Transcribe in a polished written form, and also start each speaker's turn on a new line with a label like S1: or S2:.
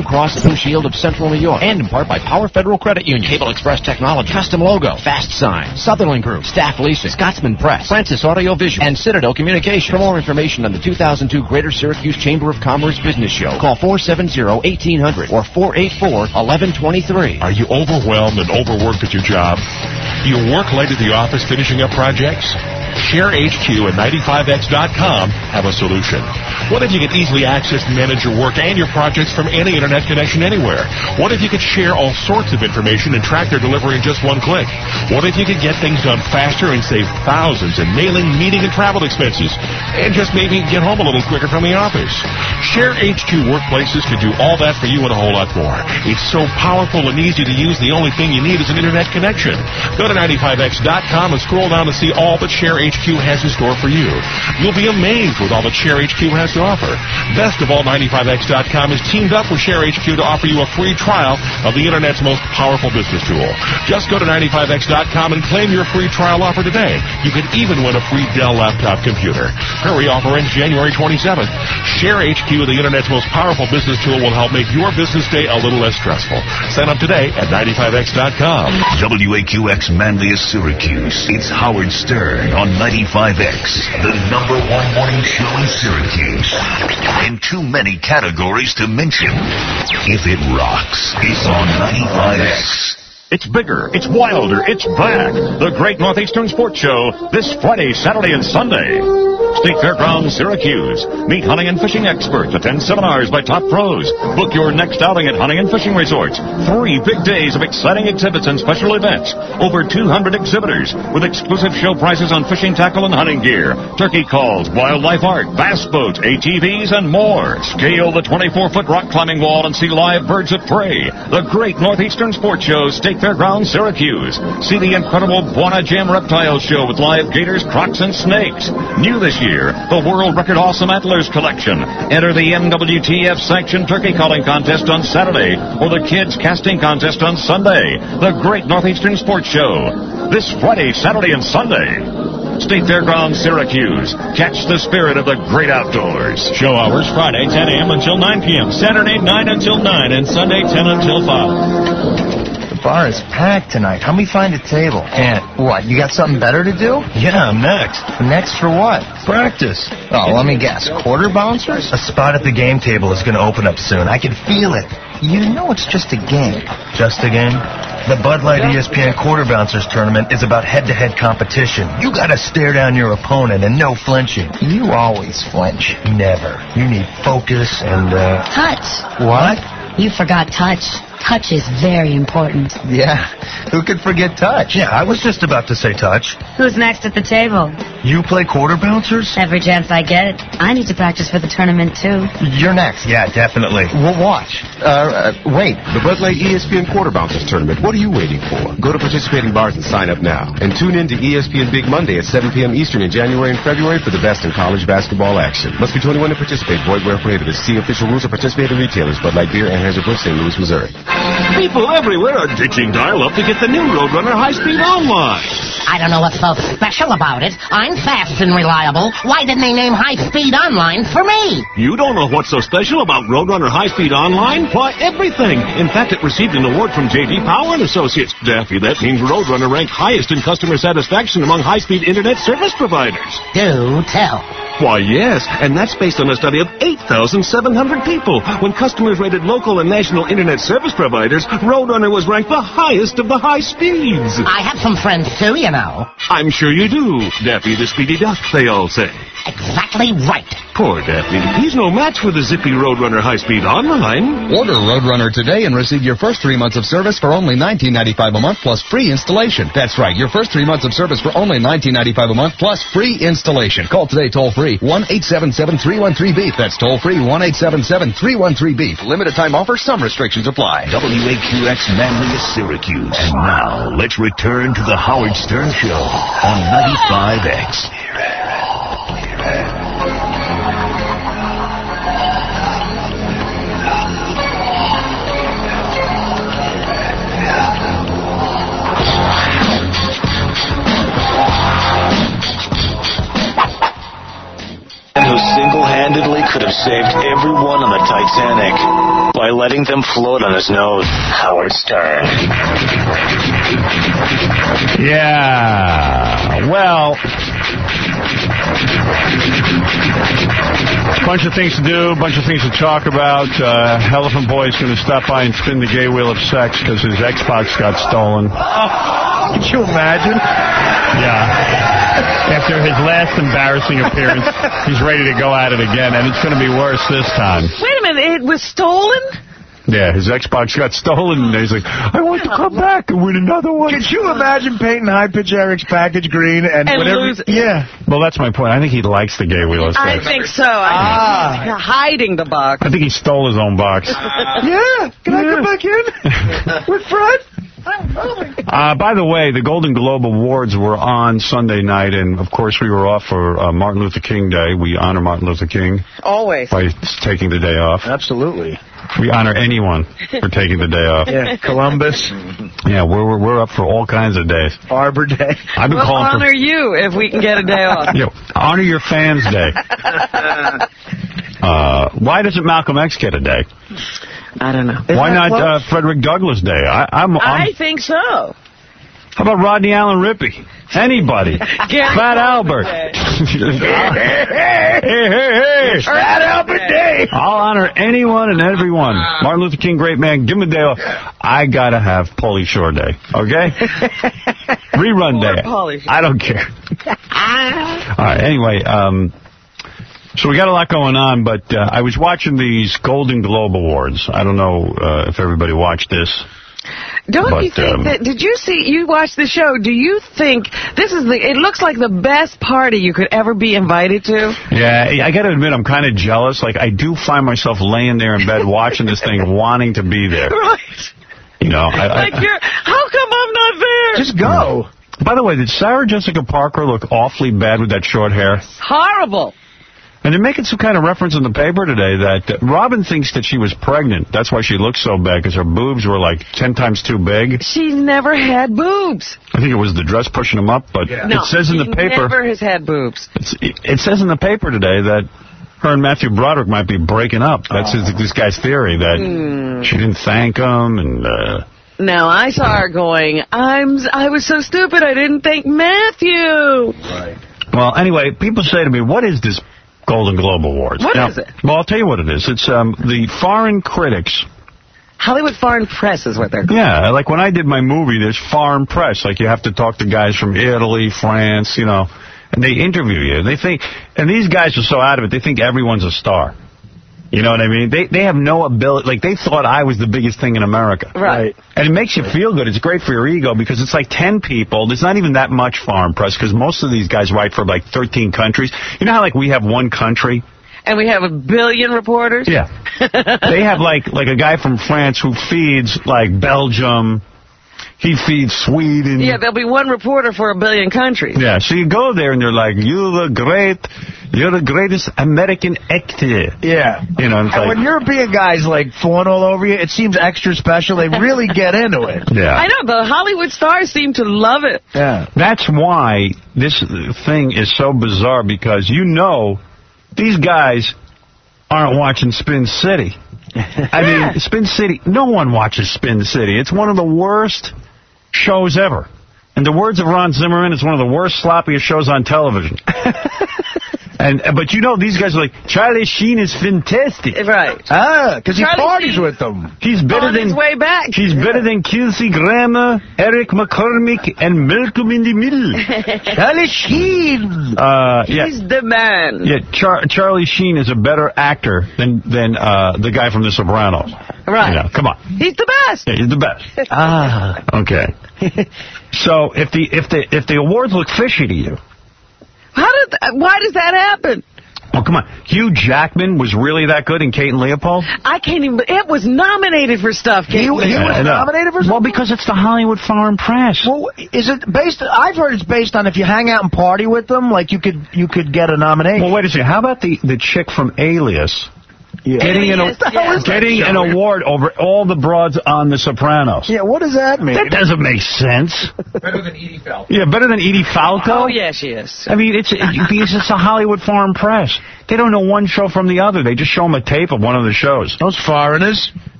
S1: Blue Cross Blue Shield of Central New York, and in part by Power Federal Credit Union, Cable Express Technology, Custom Logo, Fast Sign, Sutherland Group, Staff Leasing, Scotsman Press, Francis Audio Visual, and Citadel Communication. For more information on the 2002 Greater Syracuse Chamber of Commerce Business Show, call 470-1800 or 484-1123.
S2: Are you overwhelmed and overworked at your job? Do you work late at the office finishing up projects? ShareHQ and 95X.com have a solution. What if you could easily access and manage your work and your projects from any internet connection anywhere? What if you could share all sorts of information and track their delivery in just one click? What if you could get things done faster and save thousands in mailing, meeting, and travel expenses? And just maybe get home a little quicker from the office. ShareHQ Workplaces could do all that for you and a whole lot more. It's so powerful and easy to use, the only thing you need is an internet connection. Go to 95X.com and scroll down to see all that ShareHQ has in store for you. You'll be amazed with all that ShareHQ has to offer. Best of all, 95X.com is teamed up with ShareHQ to offer you a free trial of the Internet's most powerful business tool. Just go to 95X.com and claim your free trial offer today. You could even win a free Dell laptop computer. Hurry, offer ends January 27th. ShareHQ, the Internet's most powerful business tool, will help make your business day a little less stressful. Sign up today at 95X.com.
S3: WAQX Manlius Syracuse. It's Howard Stern on 95X, the #1 morning show in Syracuse. In too many categories to mention. If it rocks, it's on 95X.
S4: It's bigger, it's wilder, it's back. The Great Northeastern Sports Show this Friday, Saturday, and Sunday. State Fairgrounds, Syracuse. Meet hunting and fishing experts. Attend seminars by top pros. Book your next outing at Hunting and Fishing Resorts. 3 big days of exciting exhibits and special events. Over 200 exhibitors with exclusive show prices on fishing tackle and hunting gear, turkey calls, wildlife art, bass boats, ATVs, and more. Scale the 24-foot rock climbing wall and see live birds of prey. The Great Northeastern Sports Show, State Fairgrounds, Syracuse. See the incredible Buona Jam Reptile Show with live gators, crocs, and snakes. New this year, the World Record Awesome Antlers Collection. Enter the NWTF Sanctioned Turkey Calling Contest on Saturday or the Kids Casting Contest on Sunday. The Great Northeastern Sports Show. This Friday, Saturday, and Sunday. State Fairgrounds, Syracuse. Catch the spirit of the great outdoors.
S5: Show hours Friday, 10 a.m. until 9 p.m. Saturday, 9 until 9. And Sunday, 10 until 5.
S6: Bar is packed tonight. Help me find a table. And what, you got something better to do?
S5: Yeah, I'm next.
S6: Next for what?
S5: Practice.
S6: Oh, let me guess. Quarter bouncers?
S5: A spot at the game table is going to open up soon. I can feel it.
S6: You know it's just a game.
S5: Just a game? The Bud Light ESPN Quarter Bouncers Tournament is about head-to-head competition. You got to stare down your opponent and no flinching.
S6: You always flinch.
S5: Never. You need focus and,
S7: Touch.
S5: What?
S7: You forgot touch. Touch is very important.
S6: Yeah, who could forget touch?
S5: Yeah, I was just about to say touch.
S7: Who's next at the table?
S5: You play quarter bouncers?
S7: Every chance I get it. I need to practice for the tournament, too.
S6: You're next.
S5: Yeah, definitely.
S6: We'll watch. Wait.
S8: The Bud Light ESPN Quarter Bouncers Tournament. What are you waiting for? Go to participating bars and sign up now. And tune in to ESPN Big Monday at 7 p.m. Eastern in January and February for the best in college basketball action. Must be 21 to participate. Void where prohibited. See official rules of participating retailers. Bud Light Beer, Anheuser-Busch, St. Louis, Missouri.
S4: People everywhere are ditching dial-up to get the new Roadrunner high-speed online.
S9: I don't know what's so special about it. I'm fast and reliable. Why didn't they name high-speed online for me?
S4: You don't know what's so special about Roadrunner high-speed online? Why, everything. In fact, it received an award from J.D. Power and Associates. Daffy, that means Roadrunner ranked highest in customer satisfaction among high-speed internet service providers.
S9: Do tell.
S4: Why, yes, and that's based on a study of 8,700 people. When customers rated local and national internet service providers, Roadrunner was ranked the highest of the high speeds.
S9: I have some friends, too, you know.
S4: I'm sure you do. Daffy the Speedy Duck, they all say.
S9: Exactly right.
S4: Poor Daffy. He's no match for the zippy Roadrunner high-speed online.
S10: Order Roadrunner today and receive your first 3 months of service for only $19.95 a month plus free installation. That's right, your first 3 months of service for only $19.95 a month plus free installation. Call today toll-free 1-877-313-BEEF. That's toll-free 1-877-313-BEEF. Limited time offer. Some restrictions apply.
S3: WAQX Manlius, Syracuse. And now, let's return to the Howard Stern Show on 95X.
S11: Who single-handedly could have saved everyone on the Titanic by letting them float on his nose. Howard Stern.
S12: Yeah. Well, bunch of things to do, bunch of things to talk about. Elephant Boy's going to stop by and spin the gay wheel of sex because his Xbox got stolen.
S5: Oh, could you imagine?
S12: Yeah. After his last embarrassing appearance, he's ready to go at it again, and it's going to be worse this time.
S13: Wait a minute, it was stolen?
S12: Yeah, his Xbox got stolen, and he's like, I want to come back and win another one.
S5: Could you imagine painting high-pitch Eric's package green and whatever?
S13: Lose?
S5: Yeah.
S12: Well, that's my point. I think he likes the gay wheel of sex.
S13: I think so. I think he's hiding the box.
S12: I think he stole his own box.
S5: Yeah. Can I come back in? With Fred?
S12: By the way, the Golden Globe Awards were on Sunday night, and, of course, we were off for Martin Luther King Day. We honor Martin Luther King.
S13: Always.
S12: By taking the day off.
S5: Absolutely.
S12: We honor anyone for taking the day off.
S5: Yeah, Columbus.
S12: Yeah, we're up for all kinds of days.
S5: Arbor Day.
S12: I've been
S13: we'll
S12: calling
S13: honor you if we can get a day off.
S12: Honor your fans' day. Why doesn't Malcolm X get a day?
S13: I don't know.
S12: Why not Frederick Douglass Day?
S13: I think so.
S12: How about Rodney Allen Rippey? Anybody. Fat Albert. Hey.
S5: Fat Albert Day.
S12: I'll honor anyone and everyone. Martin Luther King, great man. Give him a day off. I got to have Pauly Shore Day. Okay? Rerun day. I don't care. All right. Anyway, so we got a lot going on, but I was watching these Golden Globe Awards. I don't know if everybody watched this.
S13: Don't you think that, you watched the show, do you think it looks like the best party you could ever be invited to?
S12: Yeah, I got to admit, I'm kind of jealous. Like, I do find myself laying there in bed watching this thing, wanting to be there.
S13: Right.
S12: You know,
S13: how come I'm not there?
S5: Just go.
S12: By the way, did Sarah Jessica Parker look awfully bad with that short hair?
S13: Horrible.
S12: And they're making some kind of reference in the paper today that Robin thinks that she was pregnant. That's why she looks so bad, because her boobs were like 10 times too big.
S13: She's never had boobs.
S12: I think it was the dress pushing them up, but it says in the paper...
S13: never has had boobs.
S12: It says in the paper today that her and Matthew Broderick might be breaking up. That's this guy's theory, that she didn't thank him, and...
S13: Now, I saw her going, I was so stupid I didn't thank Matthew.
S5: Right.
S12: Well, anyway, people say to me, what is this Golden Globe Awards?
S13: What is it?
S12: Well, I'll tell you what it is. It's the foreign critics.
S13: Hollywood Foreign Press is what they're called.
S12: Yeah, like when I did my movie, there's foreign press. Like you have to talk to guys from Italy, France, you know, and they interview you. They think, and these guys are so out of it, they think everyone's a star. You know what I mean? They have no ability. Like, they thought I was the biggest thing in America.
S13: Right.
S12: And it makes you feel good. It's great for your ego because it's like 10 people. There's not even that much foreign press because most of these guys write for like 13 countries. You know how like we have one country?
S13: And we have 1 billion reporters?
S12: Yeah. They have like a guy from France who feeds like Belgium. He feeds Sweden.
S13: Yeah, there'll be one reporter for 1 billion countries.
S12: Yeah, so you go there and they're like, you're the greatest American actor.
S5: Yeah.
S12: You know, it's
S5: and
S12: like,
S5: when European guys like fawn all over you, it seems extra special. They really get into it.
S12: Yeah.
S13: I know, the Hollywood stars seem to love it.
S5: Yeah.
S12: That's why this thing is so bizarre, because you know these guys aren't watching Spin City. I mean, Spin City, no one watches Spin City. It's one of the worst shows ever. In the words of Ron Zimmerman, it's one of the worst, sloppiest shows on television. But you know, these guys are like, Charlie Sheen is fantastic.
S13: Right.
S5: Because he parties with them.
S12: He's better than
S13: his way back.
S12: He's better than Kelsey Grammer, Eric McCormick, and Malcolm in the Middle.
S5: Charlie Sheen.
S13: He's the man.
S12: Yeah, Charlie Sheen is a better actor than the guy from The Sopranos.
S13: Right.
S12: You know, come on.
S13: He's the best.
S12: Yeah, he's the best. Okay. So if the awards look fishy to you,
S13: why does that happen?
S12: Oh, come on. Hugh Jackman was really that good in Kate and Leopold?
S13: I can't even... It was nominated for stuff, Kate.
S5: He was nominated for something?
S12: Well, because it's the Hollywood Foreign Press.
S5: Well, is it based... I've heard it's based on if you hang out and party with them, like you could get a nomination.
S12: Well, wait a second. How about the chick from Alias Getting an award over all the broads on The Sopranos.
S14: Yeah, what does that mean?
S12: That doesn't make sense.
S15: Better than Edie Falco.
S12: Yeah, better than Edie Falco?
S13: Oh, yeah, she is.
S12: I mean, it's a Hollywood foreign press. They don't know one show from the other. They just show them a tape of one of the shows.
S14: Those foreigners.